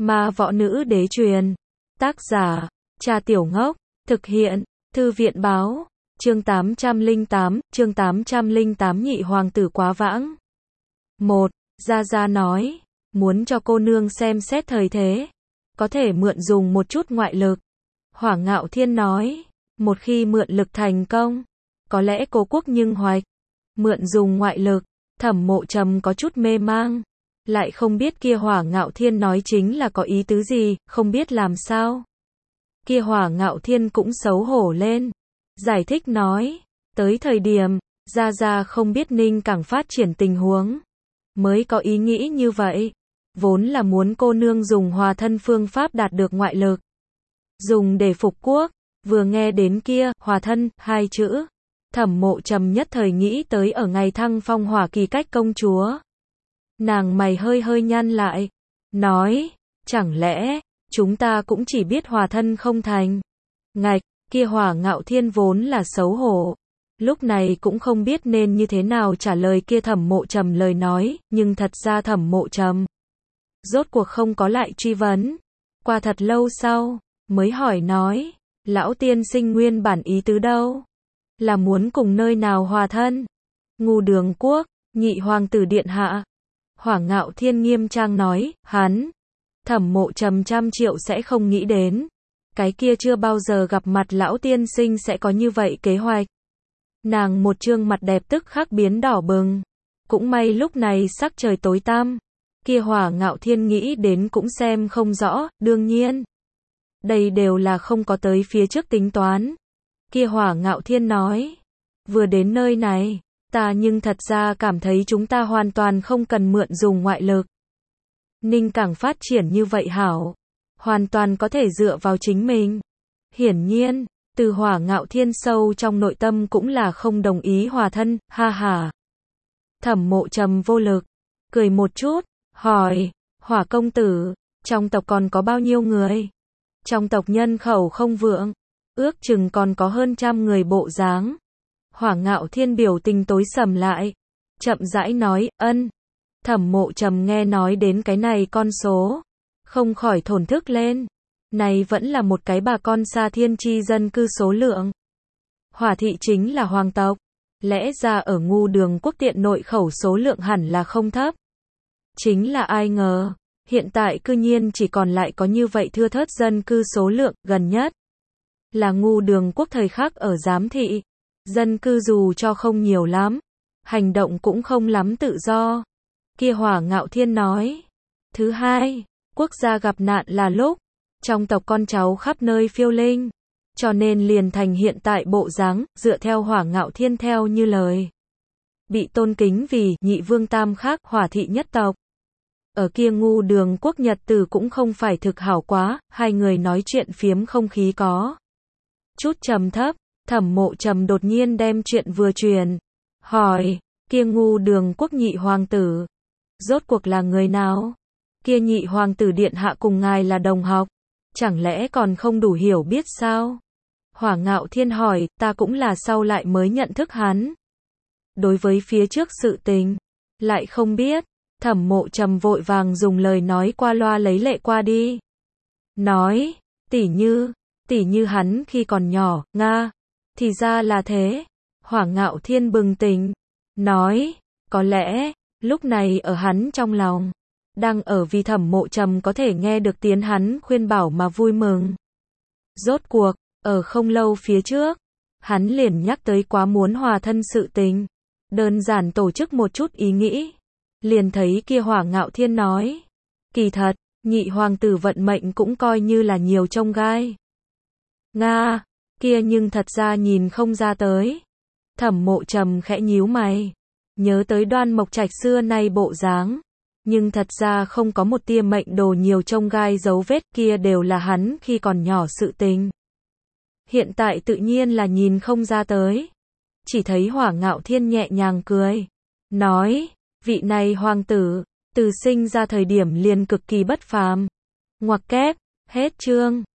Ma võ nữ đế truyền. Tác giả, Cha Tiểu Ngốc. Thực hiện, Thư viện báo. Chương 808 nhị hoàng tử quá vãng. 1. Gia Gia nói, muốn cho cô nương xem xét thời thế, có thể mượn dùng một chút ngoại lực. Hỏa Ngạo Thiên nói, một khi mượn lực thành công, có lẽ cố quốc nhưng hoạch. Mượn dùng ngoại lực, Thẩm Mộ Trầm có chút mê mang, lại không biết kia Hỏa Ngạo Thiên nói chính là có ý tứ gì, không biết làm sao. Kia Hỏa Ngạo Thiên cũng xấu hổ lên, giải thích nói, tới thời điểm, Gia Gia không biết Ninh Cảng phát triển tình huống, mới có ý nghĩ như vậy, vốn là muốn cô nương dùng hòa thân phương pháp đạt được ngoại lực, dùng để phục quốc. Vừa nghe đến kia, hòa thân, hai chữ, Thẩm Mộ Trầm nhất thời nghĩ tới ở ngày thăng phong Hỏa Kỳ Cách công chúa. Nàng mày hơi hơi nhăn lại, nói, chẳng lẽ, chúng ta cũng chỉ biết hòa thân không thành. Ngạch, kia Hỏa Ngạo Thiên vốn là xấu hổ, lúc này cũng không biết nên như thế nào trả lời kia Thẩm Mộ Trầm lời nói, nhưng thật ra Thẩm Mộ Trầm rốt cuộc không có lại truy vấn. Qua thật lâu sau, mới hỏi nói, lão tiên sinh nguyên bản ý tứ đâu? Là muốn cùng nơi nào hòa thân? Ngu Đường Quốc, nhị hoàng tử điện hạ. Hỏa Ngạo Thiên nghiêm trang nói, hắn, Thẩm Mộ Trầm trăm triệu sẽ không nghĩ đến. Cái kia chưa bao giờ gặp mặt lão tiên sinh sẽ có như vậy kế hoạch. Nàng một trương mặt đẹp tức khắc biến đỏ bừng. Cũng may lúc này sắc trời tối tăm. Kia Hỏa Ngạo Thiên nghĩ đến cũng xem không rõ, đương nhiên. Đây đều là không có tới phía trước tính toán. Kia Hỏa Ngạo Thiên nói, vừa đến nơi này, ta nhưng thật ra cảm thấy chúng ta hoàn toàn không cần mượn dùng ngoại lực. Ninh Cảng phát triển như vậy hảo, hoàn toàn có thể dựa vào chính mình. Hiển nhiên, từ Hỏa Ngạo Thiên sâu trong nội tâm cũng là không đồng ý hòa thân, ha ha. Thẩm Mộ Trầm vô lực, cười một chút, hỏi, Hỏa công tử, trong tộc còn có bao nhiêu người? Trong tộc nhân khẩu không vượng, ước chừng còn có hơn 100 người bộ dáng. Hỏa Ngạo Thiên biểu tình tối sầm lại, chậm rãi nói, ân. Thẩm Mộ Trầm nghe nói đến cái này con số, không khỏi thổn thức lên. Này vẫn là một cái bà con xa thiên chi dân cư số lượng. Hỏa thị chính là hoàng tộc, lẽ ra ở Ngu Đường Quốc tiện nội khẩu số lượng hẳn là không thấp. Chính là ai ngờ, hiện tại cư nhiên chỉ còn lại có như vậy thưa thớt dân cư số lượng, gần nhất là Ngu Đường Quốc thời khắc ở giám thị. Dân cư dù cho không nhiều lắm, hành động cũng không lắm tự do. Kia Hỏa Ngạo Thiên nói, thứ hai, quốc gia gặp nạn là lúc trong tộc con cháu khắp nơi phiêu linh, cho nên liền thành hiện tại bộ dáng, dựa theo Hỏa Ngạo Thiên theo như lời, bị tôn kính vì nhị vương tam khắc Hỏa thị nhất tộc. Ở kia Ngu Đường Quốc nhật tử cũng không phải thực hảo quá, hai người nói chuyện phiếm không khí có chút trầm thấp. Thẩm Mộ Trầm đột nhiên đem chuyện vừa truyền, hỏi, kia Ngu Đường Quốc nhị hoàng tử, rốt cuộc là người nào? Kia nhị hoàng tử điện hạ cùng ngài là đồng học, chẳng lẽ còn không đủ hiểu biết sao? Hỏa Ngạo Thiên hỏi, ta cũng là sau lại mới nhận thức hắn. Đối với phía trước sự tình, lại không biết. Thẩm Mộ Trầm vội vàng dùng lời nói qua loa lấy lệ qua đi. Nói, tỉ như hắn khi còn nhỏ, Nga. Thì ra là thế. Hỏa Ngạo Thiên bừng tỉnh, nói, có lẽ, lúc này ở hắn trong lòng, đang ở vì Thẩm Mộ Trầm có thể nghe được tiếng hắn khuyên bảo mà vui mừng. Rốt cuộc, ở không lâu phía trước, hắn liền nhắc tới quá muốn hòa thân sự tình, đơn giản tổ chức một chút ý nghĩ. Liền thấy kia Hỏa Ngạo Thiên nói, kỳ thật, nhị hoàng tử vận mệnh cũng coi như là nhiều chông gai. Nga, kia nhưng thật ra nhìn không ra tới. Thẩm Mộ Trầm khẽ nhíu mày, nhớ tới Đoan Mộc Trạch xưa nay bộ dáng, nhưng thật ra không có một tia mệnh đồ nhiều chông gai dấu vết, kia đều là hắn khi còn nhỏ sự tình. Hiện tại tự nhiên là nhìn không ra tới. Chỉ thấy Hỏa Ngạo Thiên nhẹ nhàng cười, nói, vị này hoàng tử, từ sinh ra thời điểm liền cực kỳ bất phàm. Ngoặc kép, hết chương.